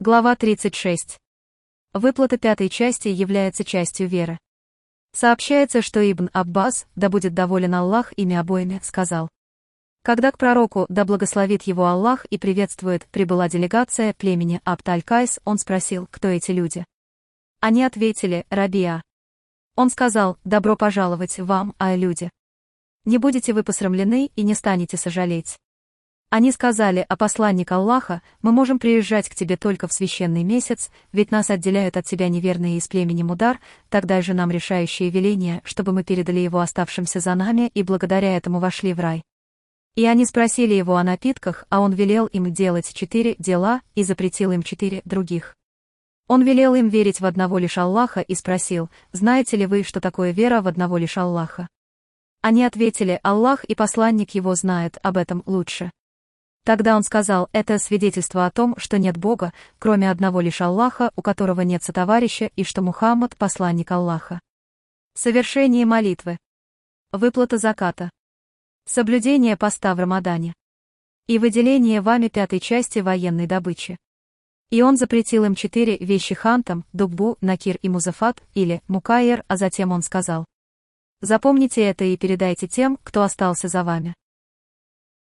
Глава 36. Выплата пятой части является частью веры. Сообщается, что Ибн Аббас, да будет доволен Аллах ими обоими, сказал: когда к пророку, да благословит его Аллах и приветствует, прибыла делегация племени Абд-аль-Кайс, он спросил, кто эти люди. Они ответили: Рабиа. Он сказал: добро пожаловать вам, люди. Не будете вы посрамлены и не станете сожалеть. Они сказали: а посланник Аллаха, мы можем приезжать к тебе только в священный месяц, ведь нас отделяют от тебя неверные из племени Мудар, тогда же нам решающее веление, чтобы мы передали его оставшимся за нами и благодаря этому вошли в рай. И они спросили его о напитках, а он велел им делать 4 дела и запретил им 4 других. Он велел им верить в одного лишь Аллаха и спросил: знаете ли вы, что такое вера в одного лишь Аллаха? Они ответили: Аллах и посланник его знают об этом лучше. Тогда он сказал: это свидетельство о том, что нет Бога, кроме одного лишь Аллаха, у которого нет сотоварища, и что Мухаммад — посланник Аллаха. Совершение молитвы. Выплата заката. Соблюдение поста в Рамадане. И выделение вами пятой части военной добычи. И он запретил им 4 вещи Хантам, Дуббу, Накир и Музафат, или Мукайер, а затем он сказал: запомните это и передайте тем, кто остался за вами.